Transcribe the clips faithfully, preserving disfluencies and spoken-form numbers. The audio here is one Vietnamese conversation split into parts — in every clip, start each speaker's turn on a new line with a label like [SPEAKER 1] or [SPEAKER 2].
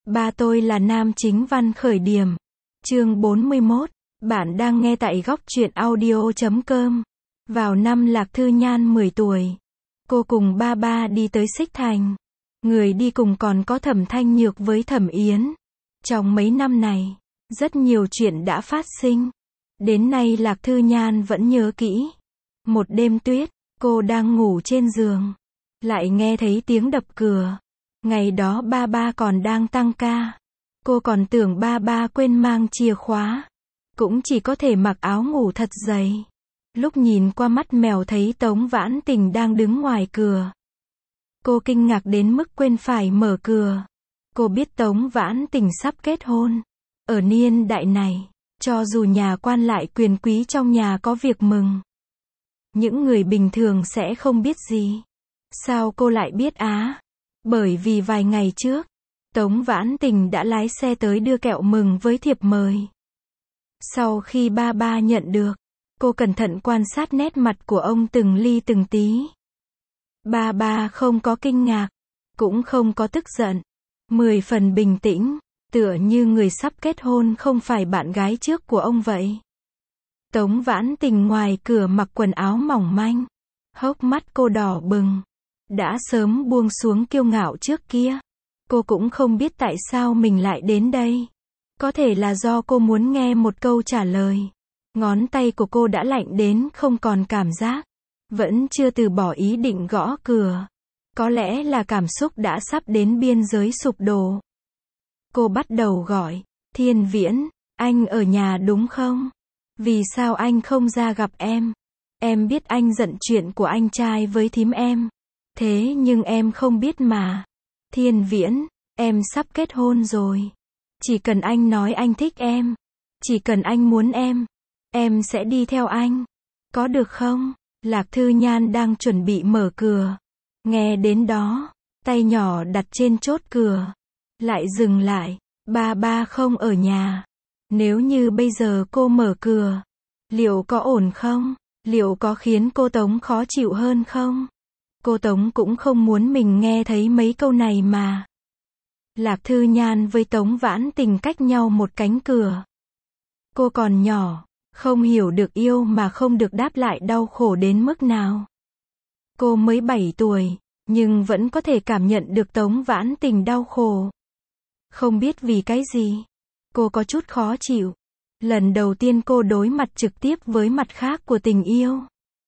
[SPEAKER 1] Ba tôi là nam chính văn khởi điểm. Chương bốn mươi mốt. Bạn đang nghe tại góc truyện audio chấm com. Vào năm Lạc Thư Nhan mười tuổi, cô cùng ba ba đi tới Xích Thành. Người đi cùng còn có Thẩm Thanh Nhược với Thẩm Yến. Trong mấy năm này, rất nhiều chuyện đã phát sinh. Đến nay Lạc Thư Nhan vẫn nhớ kỹ. Một đêm tuyết, cô đang ngủ trên giường, lại nghe thấy tiếng đập cửa. Ngày đó ba ba còn đang tăng ca. Cô còn tưởng ba ba quên mang chìa khóa. Cũng chỉ có thể mặc áo ngủ thật dày. Lúc nhìn qua mắt mèo thấy Tống Vãn Tình đang đứng ngoài cửa. Cô kinh ngạc đến mức quên phải mở cửa. Cô biết Tống Vãn Tình sắp kết hôn. Ở niên đại này, cho dù nhà quan lại quyền quý trong nhà có việc mừng, những người bình thường sẽ không biết gì. Sao cô lại biết á? Bởi vì vài ngày trước, Tống Vãn Tình đã lái xe tới đưa kẹo mừng với thiệp mời. Sau khi ba ba nhận được, cô cẩn thận quan sát nét mặt của ông từng ly từng tí. Ba ba không có kinh ngạc, cũng không có tức giận. Mười phần bình tĩnh, tựa như người sắp kết hôn không phải bạn gái trước của ông vậy. Tống Vãn Tình ngoài cửa mặc quần áo mỏng manh. Hốc mắt cô đỏ bừng. Đã sớm buông xuống kiêu ngạo trước kia. Cô cũng không biết tại sao mình lại đến đây. Có thể là do cô muốn nghe một câu trả lời. Ngón tay của cô đã lạnh đến không còn cảm giác. Vẫn chưa từ bỏ ý định gõ cửa. Có lẽ là cảm xúc đã sắp đến biên giới sụp đổ. Cô bắt đầu gọi. Thiên Viễn, anh ở nhà đúng không? Vì sao anh không ra gặp em? Em biết anh giận chuyện của anh trai với thím em. Thế nhưng em không biết mà. Thiên Viễn, em sắp kết hôn rồi. Chỉ cần anh nói anh thích em. Chỉ cần anh muốn em. Em sẽ đi theo anh. Có được không? Lạc Thư Nhan đang chuẩn bị mở cửa. Nghe đến đó, tay nhỏ đặt trên chốt cửa. Lại dừng lại. Ba ba không ở nhà. Nếu như bây giờ cô mở cửa, liệu có ổn không? Liệu có khiến cô Tống khó chịu hơn không? Cô Tống cũng không muốn mình nghe thấy mấy câu này mà. Lạc Thư Nhan với Tống Vãn Tình cách nhau một cánh cửa. Cô còn nhỏ, không hiểu được yêu mà không được đáp lại đau khổ đến mức nào. Cô mới bảy tuổi, nhưng vẫn có thể cảm nhận được Tống Vãn Tình đau khổ. Không biết vì cái gì, cô có chút khó chịu. Lần đầu tiên cô đối mặt trực tiếp với mặt khác của tình yêu.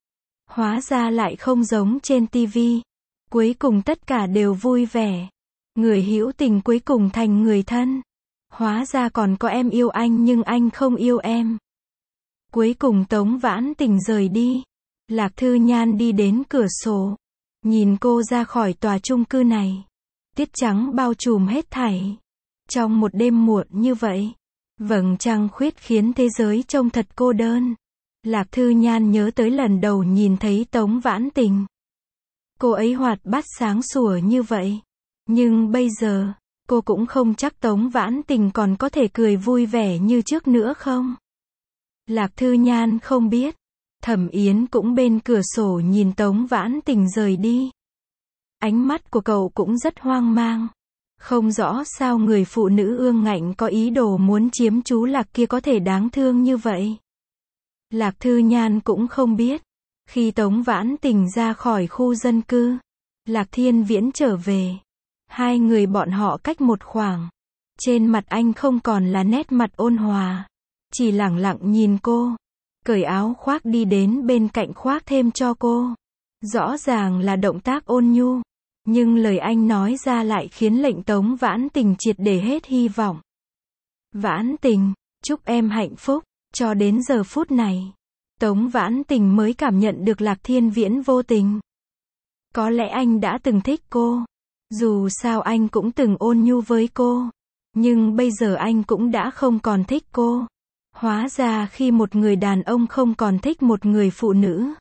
[SPEAKER 1] Hóa ra lại không giống trên tivi. Cuối cùng tất cả đều vui vẻ. Người hữu tình cuối cùng thành người thân. Hóa ra còn có em yêu anh nhưng anh không yêu em. Cuối cùng Tống Vãn Tình rời đi. Lạc Thư Nhan đi đến cửa sổ. Nhìn cô ra khỏi tòa chung cư này. Tiết trắng bao trùm hết thảy. Trong một đêm muộn như vậy, vầng trăng khuyết khiến thế giới trông thật cô đơn. Lạc Thư Nhan nhớ tới lần đầu nhìn thấy Tống Vãn Tình. Cô ấy hoạt bát sáng sủa như vậy. Nhưng bây giờ, cô cũng không chắc Tống Vãn Tình còn có thể cười vui vẻ như trước nữa không? Lạc Thư Nhan không biết. Thẩm Yến cũng bên cửa sổ nhìn Tống Vãn Tình rời đi. Ánh mắt của cậu cũng rất hoang mang. Không rõ sao người phụ nữ ương ngạnh có ý đồ muốn chiếm chú Lạc kia có thể đáng thương như vậy. Lạc Thư Nhan cũng không biết. Khi Tống Vãn Tình ra khỏi khu dân cư, Lạc Thiên Viễn trở về. Hai người bọn họ cách một khoảng. Trên mặt anh không còn là nét mặt ôn hòa. Chỉ lẳng lặng nhìn cô. Cởi áo khoác đi đến bên cạnh khoác thêm cho cô. Rõ ràng là động tác ôn nhu. Nhưng lời anh nói ra lại khiến lệnh Tống Vãn Tình triệt để hết hy vọng. Vãn Tình, chúc em hạnh phúc. Cho đến giờ phút này, Tống Vãn Tình mới cảm nhận được Lạc Thiên Viễn vô tình. Có lẽ anh đã từng thích cô. Dù sao anh cũng từng ôn nhu với cô. Nhưng bây giờ anh cũng đã không còn thích cô. Hóa ra khi một người đàn ông không còn thích một người phụ nữ,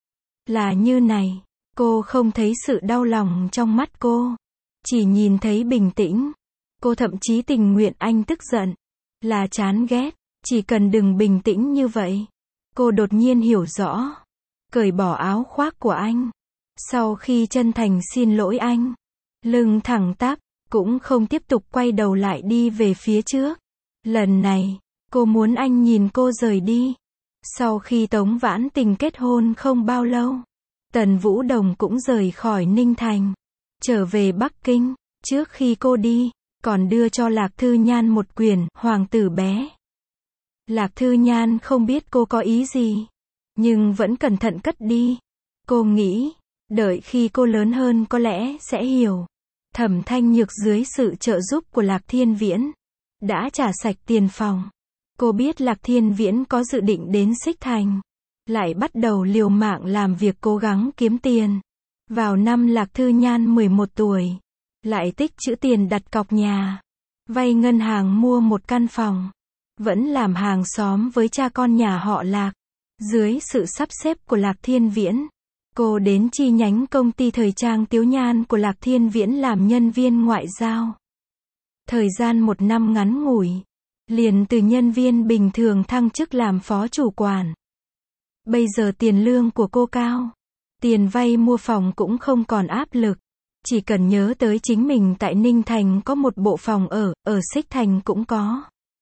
[SPEAKER 1] là như này. Cô không thấy sự đau lòng trong mắt cô. Chỉ nhìn thấy bình tĩnh. Cô thậm chí tình nguyện anh tức giận. Là chán ghét. Chỉ cần đừng bình tĩnh như vậy. Cô đột nhiên hiểu rõ. Cởi bỏ áo khoác của anh. Sau khi chân thành xin lỗi anh. Lưng thẳng tắp. cũng không tiếp tục quay đầu lại đi về phía trước. Lần này, cô muốn anh nhìn cô rời đi. Sau khi Tống Vãn Tình kết hôn không bao lâu, Tần Vũ Đồng cũng rời khỏi Ninh Thành, trở về Bắc Kinh. Trước khi cô đi, còn đưa cho Lạc Thư Nhan một quyển Hoàng tử bé. Lạc Thư Nhan không biết cô có ý gì, nhưng vẫn cẩn thận cất đi. Cô nghĩ, đợi khi cô lớn hơn có lẽ sẽ hiểu. Thẩm Thanh Nhược dưới sự trợ giúp của Lạc Thiên Viễn, đã trả sạch tiền phòng. Cô biết Lạc Thiên Viễn có dự định đến Xích Thành, lại bắt đầu liều mạng làm việc cố gắng kiếm tiền. Vào năm Lạc Thư Nhan mười một tuổi, lại tích trữ tiền đặt cọc nhà, vay ngân hàng mua một căn phòng, vẫn làm hàng xóm với cha con nhà họ Lạc. Dưới sự sắp xếp của Lạc Thiên Viễn, cô đến chi nhánh công ty thời trang Tiếu Nhan của Lạc Thiên Viễn làm nhân viên ngoại giao. Thời gian một năm ngắn ngủi, liền từ nhân viên bình thường thăng chức làm phó chủ quản. Bây giờ tiền lương của cô cao, tiền vay mua phòng cũng không còn áp lực. Chỉ cần nhớ tới chính mình tại Ninh Thành có một bộ phòng ở, ở Xích Thành cũng có.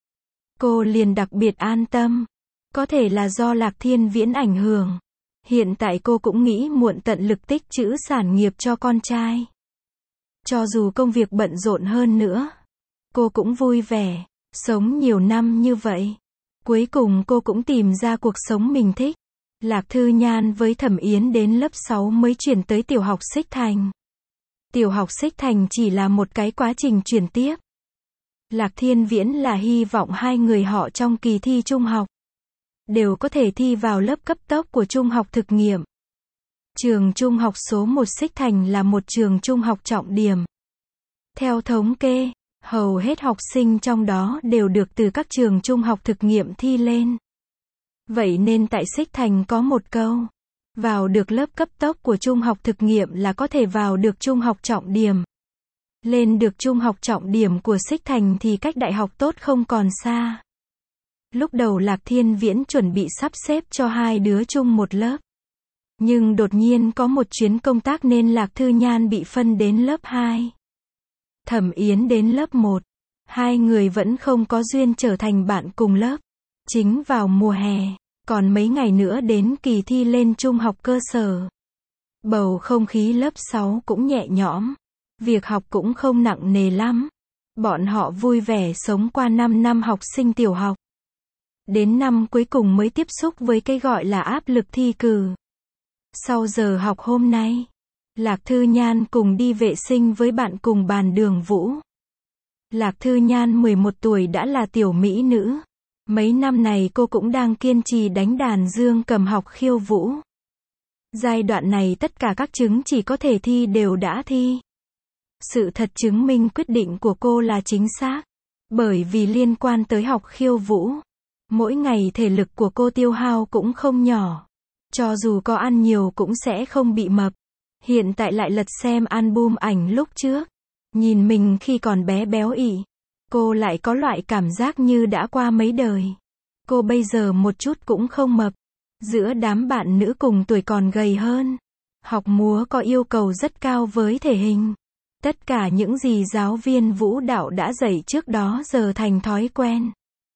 [SPEAKER 1] Cô liền đặc biệt an tâm. Có thể là do Lạc Thiên Viễn ảnh hưởng. Hiện tại cô cũng nghĩ muộn tận lực tích trữ sản nghiệp cho con trai. Cho dù công việc bận rộn hơn nữa, cô cũng vui vẻ. Sống nhiều năm như vậy, cuối cùng cô cũng tìm ra cuộc sống mình thích. Lạc Thư Nhan với Thẩm Yến đến lớp sáu mới chuyển tới tiểu học Xích Thành. Tiểu học Xích Thành chỉ là một cái quá trình chuyển tiếp. Lạc Thiên Viễn là hy vọng hai người họ trong kỳ thi trung học đều có thể thi vào lớp cấp tốc của trung học thực nghiệm. Trường trung học số một Xích Thành là một trường trung học trọng điểm. Theo thống kê, hầu hết học sinh trong đó đều được từ các trường trung học thực nghiệm thi lên. Vậy nên tại Xích Thành có một câu, vào được lớp cấp tốc của trung học thực nghiệm là có thể vào được trung học trọng điểm. Lên được trung học trọng điểm của Xích Thành thì cách đại học tốt không còn xa. Lúc đầu Lạc Thiên Viễn chuẩn bị sắp xếp cho hai đứa chung một lớp. Nhưng đột nhiên có một chuyến công tác nên Lạc Thư Nhan bị phân đến lớp hai. Thẩm Yến đến lớp một. Hai người vẫn không có duyên trở thành bạn cùng lớp. Chính vào mùa hè, còn mấy ngày nữa đến kỳ thi lên trung học cơ sở. Bầu không khí lớp sáu cũng nhẹ nhõm. Việc học cũng không nặng nề lắm. Bọn họ vui vẻ sống qua năm năm học sinh tiểu học. Đến năm cuối cùng mới tiếp xúc với cái gọi là áp lực thi cử. Sau giờ học hôm nay, Lạc Thư Nhan cùng đi vệ sinh với bạn cùng bàn Đường Vũ. Lạc Thư Nhan mười một tuổi đã là tiểu mỹ nữ. Mấy năm này cô cũng đang kiên trì đánh đàn dương cầm học khiêu vũ. Giai đoạn này tất cả các chứng chỉ có thể thi đều đã thi. Sự thật chứng minh quyết định của cô là chính xác. Bởi vì liên quan tới học khiêu vũ, mỗi ngày thể lực của cô tiêu hao cũng không nhỏ. Cho dù có ăn nhiều cũng sẽ không bị mập. Hiện tại lại lật xem album ảnh lúc trước. Nhìn mình khi còn bé béo ị. Cô lại có loại cảm giác như đã qua mấy đời. Cô bây giờ một chút cũng không mập. Giữa đám bạn nữ cùng tuổi còn gầy hơn. Học múa có yêu cầu rất cao với thể hình. Tất cả những gì giáo viên vũ đạo đã dạy trước đó giờ thành thói quen.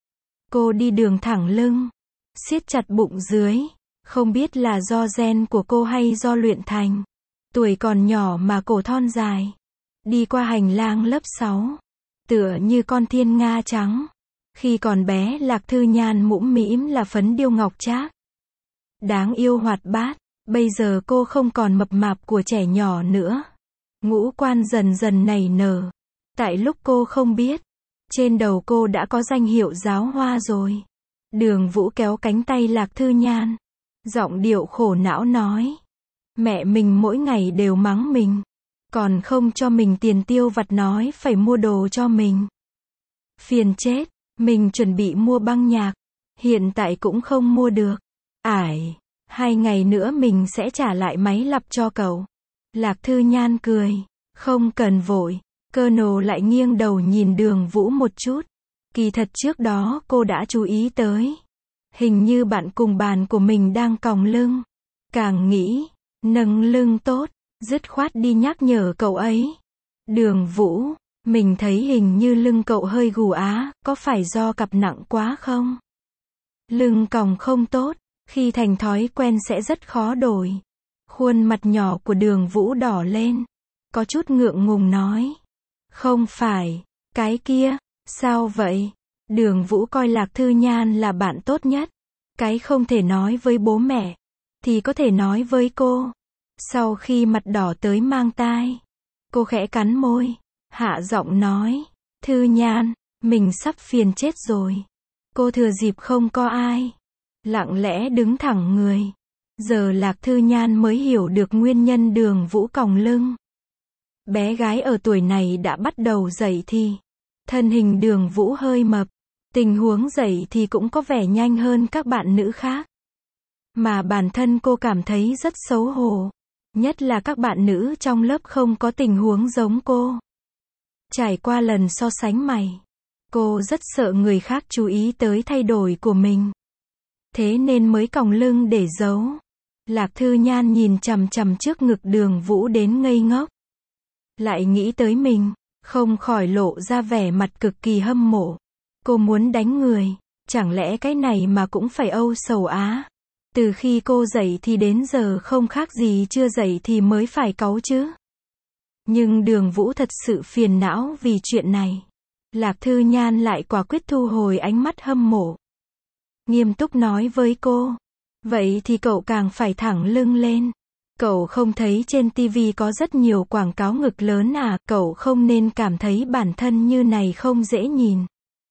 [SPEAKER 1] Cô đi đường thẳng lưng, siết chặt bụng dưới. Không biết là do gen của cô hay do luyện thành. Tuổi còn nhỏ mà cổ thon dài. Đi qua hành lang lớp sáu. Tựa như con thiên nga trắng. Khi còn bé Lạc Thư Nhan mũm mĩm là phấn điêu ngọc trác. Đáng yêu hoạt bát. Bây giờ cô không còn mập mạp của trẻ nhỏ nữa. Ngũ quan dần dần nảy nở. Tại lúc cô không biết, trên đầu cô đã có danh hiệu giáo hoa rồi. Đường Vũ kéo cánh tay Lạc Thư Nhan. Giọng điệu khổ não nói. Mẹ mình mỗi ngày đều mắng mình. Còn không cho mình tiền tiêu vặt nói phải mua đồ cho mình. Phiền chết, mình chuẩn bị mua băng nhạc. Hiện tại cũng không mua được. Ải, hai ngày nữa mình sẽ trả lại máy lặp cho cậu. Lạc Thư Nhan cười. Không cần vội. Colonel lại nghiêng đầu nhìn Đường Vũ một chút. Kỳ thật trước đó cô đã chú ý tới. Hình như bạn cùng bàn của mình đang còng lưng. Càng nghĩ, nâng lưng tốt, dứt khoát đi nhắc nhở cậu ấy. Đường Vũ, Mình thấy hình như lưng cậu hơi gù á, có phải do cặp nặng quá không? Lưng còng không tốt, khi thành thói quen sẽ rất khó đổi. Khuôn mặt nhỏ của Đường Vũ đỏ lên, có chút ngượng ngùng nói. Không phải, cái kia, sao vậy? Đường Vũ coi Lạc Thư Nhan là bạn tốt nhất. Cái không thể nói với bố mẹ, thì có thể nói với cô. Sau khi mặt đỏ tới mang tai, cô khẽ cắn môi, hạ giọng nói. Thư Nhan, mình sắp phiền chết rồi. Cô thừa dịp không có ai, lặng lẽ đứng thẳng người. Giờ Lạc Thư Nhan mới hiểu được nguyên nhân Đường Vũ còng lưng. Bé gái ở tuổi này đã bắt đầu dậy thì. Thân hình Đường Vũ hơi mập. Tình huống dậy thì cũng có vẻ nhanh hơn các bạn nữ khác. Mà bản thân cô cảm thấy rất xấu hổ. Nhất là các bạn nữ trong lớp không có tình huống giống cô. Trải qua lần so sánh này, cô rất sợ người khác chú ý tới thay đổi của mình. Thế nên mới còng lưng để giấu. Lạc Thư Nhan nhìn chằm chằm trước ngực Đường Vũ đến ngây ngốc. Lại nghĩ tới mình, không khỏi lộ ra vẻ mặt cực kỳ hâm mộ. Cô muốn đánh người, chẳng lẽ cái này mà cũng phải âu sầu á? Từ khi cô dậy thì đến giờ không khác gì chưa dậy thì mới phải cáu chứ. Nhưng Đường Vũ thật sự phiền não vì chuyện này. Lạc Thư Nhan lại quả quyết thu hồi ánh mắt hâm mộ. Nghiêm túc nói với cô. Vậy thì cậu càng phải thẳng lưng lên. Cậu không thấy trên tivi có rất nhiều quảng cáo ngực lớn à? Cậu không nên cảm thấy bản thân như này không dễ nhìn.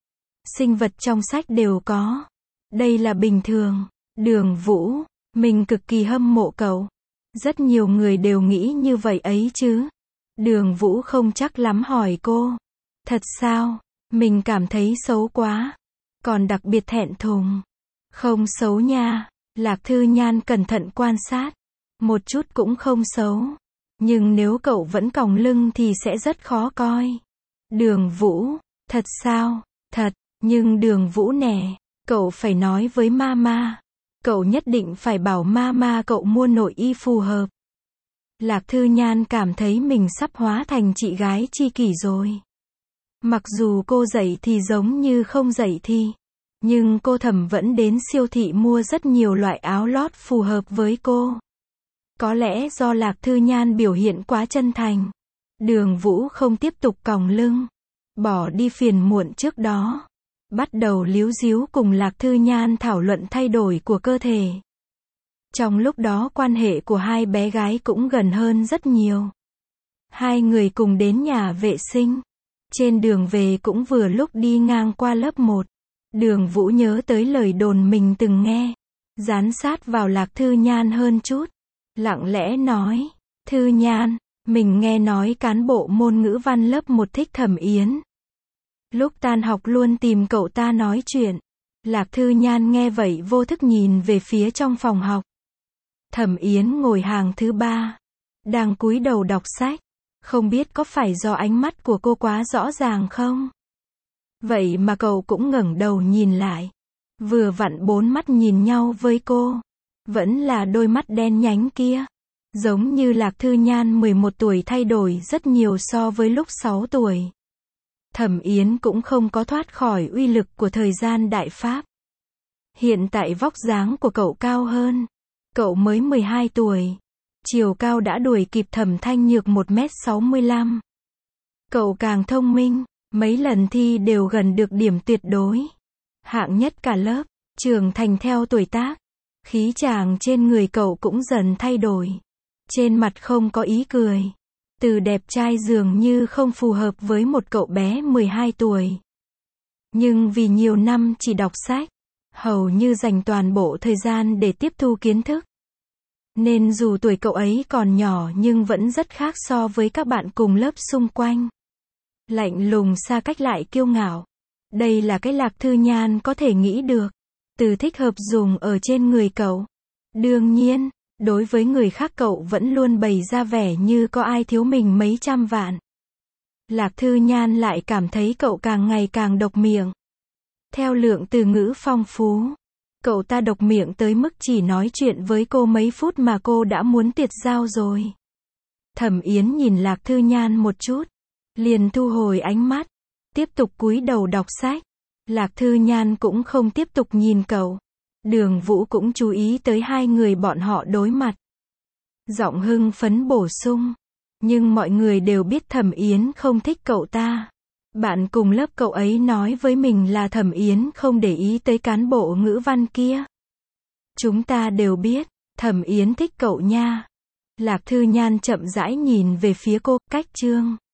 [SPEAKER 1] Sinh vật trong sách đều có. Đây là bình thường. Đường Vũ, mình cực kỳ hâm mộ cậu. Rất nhiều người đều nghĩ như vậy ấy chứ. Đường Vũ không chắc lắm hỏi cô. Thật sao? Mình cảm thấy xấu quá. Còn đặc biệt thẹn thùng. Không xấu nha. Lạc Thư Nhan cẩn thận quan sát. Một chút cũng không xấu. Nhưng nếu cậu vẫn còng lưng thì sẽ rất khó coi. Đường Vũ, thật sao? Thật, nhưng Đường Vũ nè, cậu phải nói với mama. Cậu nhất định phải bảo mama cậu mua nội y phù hợp. Lạc Thư Nhan cảm thấy mình sắp hóa thành chị gái tri kỷ rồi. Mặc dù cô dậy thì giống như không dậy thì, nhưng cô Thẩm vẫn đến siêu thị mua rất nhiều loại áo lót phù hợp với cô. Có lẽ do Lạc Thư Nhan biểu hiện quá chân thành. Đường Vũ không tiếp tục còng lưng. Bỏ đi phiền muộn trước đó. Bắt đầu líu díu cùng Lạc Thư Nhan thảo luận thay đổi của cơ thể. Trong lúc đó quan hệ của hai bé gái cũng gần hơn rất nhiều. Hai người cùng đến nhà vệ sinh. Trên đường về cũng vừa lúc đi ngang qua lớp một. Đường Vũ nhớ tới lời đồn mình từng nghe. Dán sát vào Lạc Thư Nhan hơn chút. Lặng lẽ nói. Thư Nhan, mình nghe nói cán bộ môn ngữ văn lớp một thích Thẩm Yến. Lúc tan học luôn tìm cậu ta nói chuyện. Lạc Thư Nhan nghe vậy vô thức nhìn về phía trong phòng học. Thẩm Yến ngồi hàng thứ ba. Đang cúi đầu đọc sách. Không biết có phải do ánh mắt của cô quá rõ ràng không? Vậy mà cậu cũng ngẩng đầu nhìn lại. Vừa vặn bốn mắt nhìn nhau với cô. Vẫn là đôi mắt đen nhánh kia. Giống như Lạc Thư Nhan mười một tuổi thay đổi rất nhiều so với lúc sáu tuổi. Thẩm Yến cũng không có thoát khỏi uy lực của thời gian Đại Pháp. Hiện tại vóc dáng của cậu cao hơn. Cậu mới mười hai tuổi. Chiều cao đã đuổi kịp Thẩm Thanh Nhược một mét sáu mươi lăm. Cậu càng thông minh. Mấy lần thi đều gần được điểm tuyệt đối. Hạng nhất cả lớp. Trưởng thành theo tuổi tác. Khí chàng trên người cậu cũng dần thay đổi. Trên mặt không có ý cười. Từ đẹp trai dường như không phù hợp với một cậu bé mười hai tuổi. Nhưng vì nhiều năm chỉ đọc sách, hầu như dành toàn bộ thời gian để tiếp thu kiến thức. Nên dù tuổi cậu ấy còn nhỏ nhưng vẫn rất khác so với các bạn cùng lớp xung quanh. Lạnh lùng xa cách lại kiêu ngạo. Đây là cái Lạc Thư Nhan có thể nghĩ được. Từ thích hợp dùng ở trên người cậu. Đương nhiên, đối với người khác cậu vẫn luôn bày ra vẻ như có ai thiếu mình mấy trăm vạn. Lạc Thư Nhan lại cảm thấy cậu càng ngày càng độc miệng. Theo lượng từ ngữ phong phú, cậu ta độc miệng tới mức chỉ nói chuyện với cô mấy phút mà cô đã muốn tuyệt giao rồi. Thẩm Yến nhìn Lạc Thư Nhan một chút, liền thu hồi ánh mắt, tiếp tục cúi đầu đọc sách. Lạc Thư Nhan cũng không tiếp tục nhìn cậu. Đường Vũ cũng chú ý tới hai người bọn họ đối mặt. Giọng hưng phấn bổ sung. Nhưng mọi người đều biết Thẩm Yến không thích cậu ta. Bạn cùng lớp cậu ấy nói với mình là Thẩm Yến không để ý tới cán bộ ngữ văn kia. Chúng ta đều biết, Thẩm Yến thích cậu nha. Lạc Thư Nhan chậm rãi nhìn về phía cô, cách chương.